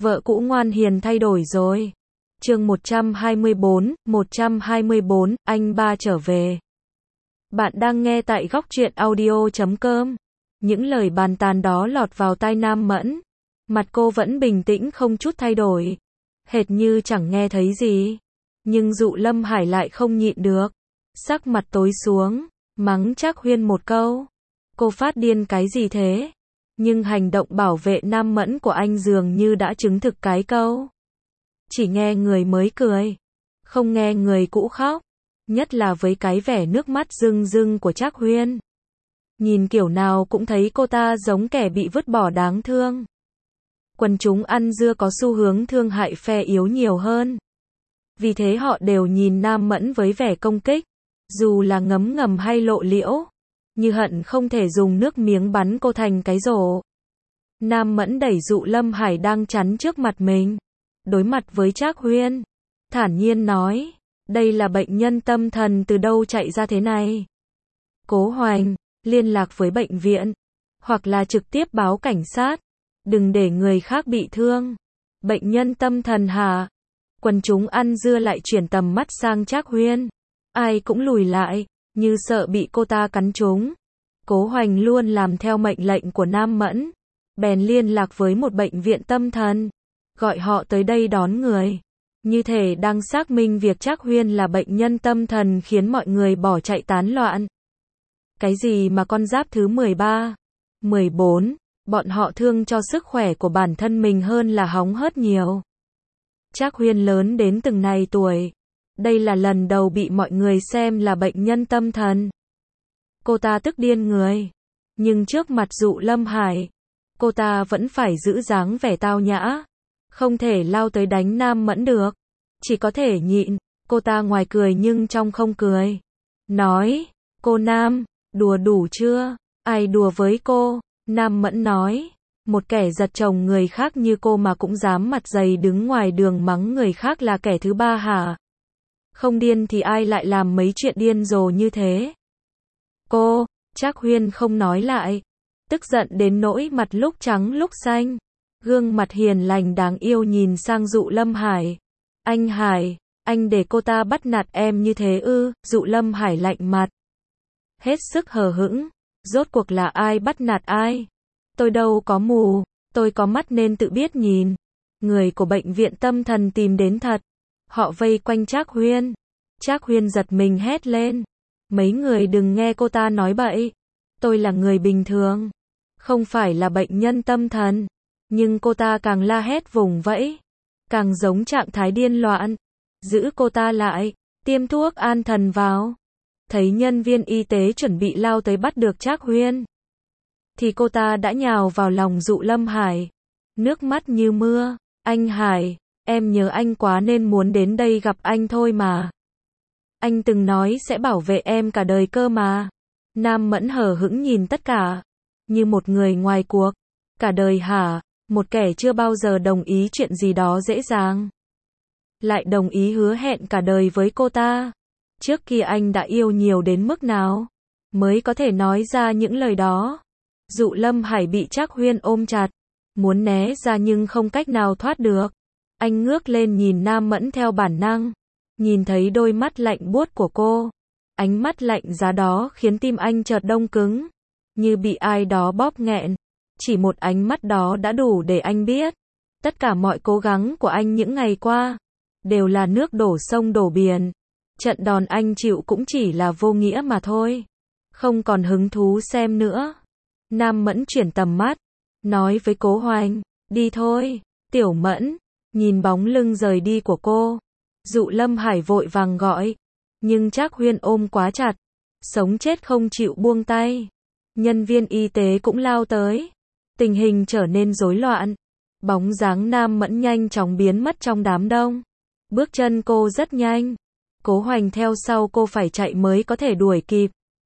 Vợ cũ ngoan hiền thay đổi rồi. Chương 124, anh ba trở về. Bạn đang nghe tại Góc Truyện Audio.com. Những lời bàn tán đó lọt vào tai Nam Mẫn. Mặt cô vẫn bình tĩnh không chút thay đổi. Hệt như chẳng nghe thấy gì. Nhưng Dụ Lâm Hải lại không nhịn được. Sắc mặt tối xuống, mắng Trác Huyên một câu. Cô phát điên cái gì thế? Nhưng hành động bảo vệ Nam Mẫn của anh dường như đã chứng thực cái câu. Chỉ nghe người mới cười, không nghe người cũ khóc. Nhất là với cái vẻ nước mắt rưng rưng của Trác Huyên. Nhìn kiểu nào cũng thấy cô ta giống kẻ bị vứt bỏ đáng thương. Quần chúng ăn dưa có xu hướng thương hại phe yếu nhiều hơn. Vì thế họ đều nhìn Nam Mẫn với vẻ công kích. Dù là ngấm ngầm hay lộ liễu. Như hận không thể dùng nước miếng bắn cô thành cái rổ. Nam Mẫn đẩy Dụ Lâm Hải đang chắn trước mặt mình. Đối mặt với Trác Huyên. Thản nhiên nói. Đây là bệnh nhân tâm thần từ đâu chạy ra thế này? Cố Hoành, liên lạc với bệnh viện. Hoặc là trực tiếp báo cảnh sát. Đừng để người khác bị thương. Bệnh nhân tâm thần hả? Quần chúng ăn dưa lại chuyển tầm mắt sang Trác Huyên. Ai cũng lùi lại, như sợ bị cô ta cắn trúng. Cố Hoành luôn làm theo mệnh lệnh của Nam Mẫn. Bèn liên lạc với một bệnh viện tâm thần. Gọi họ tới đây đón người. Như thể đang xác minh việc Trác Huyên là bệnh nhân tâm thần khiến mọi người bỏ chạy tán loạn. Cái gì mà con giáp thứ 13, 14, bọn họ thương cho sức khỏe của bản thân mình hơn là hóng hớt nhiều. Trác Huyên lớn đến từng này tuổi. Đây là lần đầu bị mọi người xem là bệnh nhân tâm thần. Cô ta tức điên người. Nhưng trước mặt Dụ Lâm Hải, cô ta vẫn phải giữ dáng vẻ tao nhã. Không thể lao tới đánh Nam Mẫn được. Chỉ có thể nhịn. Cô ta ngoài cười nhưng trong không cười. Nói, cô Nam, đùa đủ chưa? Ai đùa với cô? Nam Mẫn nói, một kẻ giật chồng người khác như cô mà cũng dám mặt dày đứng ngoài đường mắng người khác là kẻ thứ ba hả? Không điên thì ai lại làm mấy chuyện điên rồ như thế? Cô, Trác Huyên không nói lại. Tức giận đến nỗi mặt lúc trắng lúc xanh. Gương mặt hiền lành đáng yêu nhìn sang Dụ Lâm Hải. Anh Hải, anh để cô ta bắt nạt em như thế ư? Dụ Lâm Hải lạnh mặt. Hết sức hờ hững. Rốt cuộc là ai bắt nạt ai? Tôi đâu có mù, tôi có mắt nên tự biết nhìn. Người của bệnh viện tâm thần tìm đến thật. Họ vây quanh Trác Huyên. Trác Huyên giật mình hét lên. Mấy người đừng nghe cô ta nói bậy. Tôi là người bình thường. Không phải là bệnh nhân tâm thần. Nhưng cô ta càng la hét vùng vẫy. Càng giống trạng thái điên loạn. Giữ cô ta lại. Tiêm thuốc an thần vào. Thấy nhân viên y tế chuẩn bị lao tới bắt được Trác Huyên. Thì cô ta đã nhào vào lòng Dụ Lâm Hải. Nước mắt như mưa. Anh Hải, em nhớ anh quá nên muốn đến đây gặp anh thôi mà. Anh từng nói sẽ bảo vệ em cả đời cơ mà. Nam Mẫn hờ hững nhìn tất cả. Như một người ngoài cuộc. Cả đời hả? Một kẻ chưa bao giờ đồng ý chuyện gì đó dễ dàng. Lại đồng ý hứa hẹn cả đời với cô ta. Trước kia anh đã yêu nhiều đến mức nào? Mới có thể nói ra những lời đó. Dụ Lâm Hải bị Trác Huyên ôm chặt. Muốn né ra nhưng không cách nào thoát được. Anh ngước lên nhìn Nam Mẫn theo bản năng. Nhìn thấy đôi mắt lạnh buốt của cô. Ánh mắt lạnh giá đó khiến tim anh chợt đông cứng. Như bị ai đó bóp nghẹn. Chỉ một ánh mắt đó đã đủ để anh biết. Tất cả mọi cố gắng của anh những ngày qua. Đều là nước đổ sông đổ biển. Trận đòn anh chịu cũng chỉ là vô nghĩa mà thôi. Không còn hứng thú xem nữa. Nam Mẫn chuyển tầm mắt. Nói với Cố Hoành. Đi thôi. Tiểu Mẫn. Nhìn bóng lưng rời đi của cô. Dụ Lâm Hải vội vàng gọi. Nhưng Trác Huyên ôm quá chặt. Sống chết không chịu buông tay. Nhân viên y tế cũng lao tới. Tình hình trở nên rối loạn. Bóng dáng Nam Mẫn nhanh chóng biến mất trong đám đông. Bước chân cô rất nhanh. Cố Hoành theo sau cô phải chạy mới có thể đuổi kịp.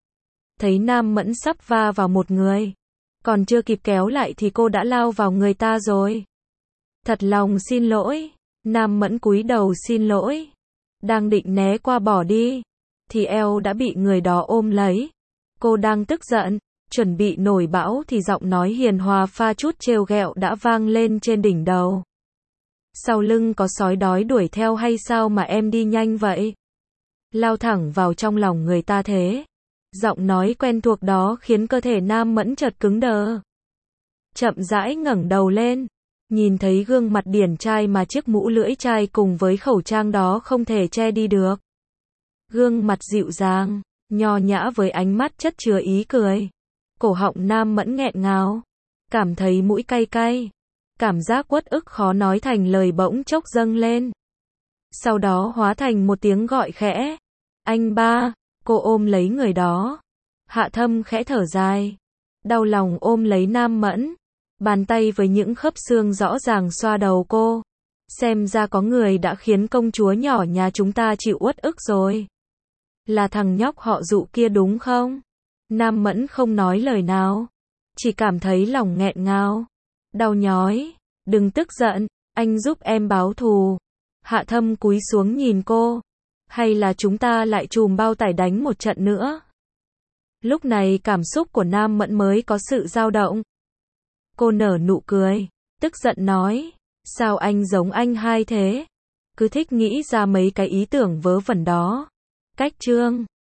Thấy Nam Mẫn sắp va vào một người. Còn chưa kịp kéo lại thì cô đã lao vào người ta rồi. Thật lòng xin lỗi. Nam Mẫn cúi đầu xin lỗi. Đang định né qua bỏ đi. Thì eo đã bị người đó ôm lấy. Cô đang tức giận. Chuẩn bị nổi bão thì giọng nói hiền hòa pha chút trêu ghẹo đã vang lên trên đỉnh đầu. Sau lưng có sói đói đuổi theo hay sao mà em đi nhanh vậy? Lao thẳng vào trong lòng người ta thế. Giọng nói quen thuộc đó khiến cơ thể Nam Mẫn chợt cứng đờ. Chậm rãi ngẩng đầu lên, nhìn thấy gương mặt điển trai mà chiếc mũ lưỡi trai cùng với khẩu trang đó không thể che đi được. Gương mặt dịu dàng, nho nhã với ánh mắt chất chứa ý cười. Cổ họng Nam Mẫn nghẹn ngào, cảm thấy mũi cay cay. Cảm giác uất ức khó nói thành lời bỗng chốc dâng lên. Sau đó hóa thành một tiếng gọi khẽ. Anh ba, cô ôm lấy người đó. Hạ Thâm khẽ thở dài. Đau lòng ôm lấy Nam Mẫn. Bàn tay với những khớp xương rõ ràng xoa đầu cô. Xem ra có người đã khiến công chúa nhỏ nhà chúng ta chịu uất ức rồi. Là thằng nhóc họ Dụ kia đúng không? Nam Mẫn không nói lời nào. Chỉ cảm thấy lòng nghẹn ngào. Đau nhói. Đừng tức giận, anh giúp em báo thù. Hạ Thâm cúi xuống nhìn cô. Hay là chúng ta lại chùm bao tải đánh một trận nữa? Lúc này cảm xúc của Nam Mẫn mới có sự dao động. Cô nở nụ cười, tức giận nói. Sao anh giống anh hai thế? Cứ thích nghĩ ra mấy cái ý tưởng vớ vẩn đó. Cách chương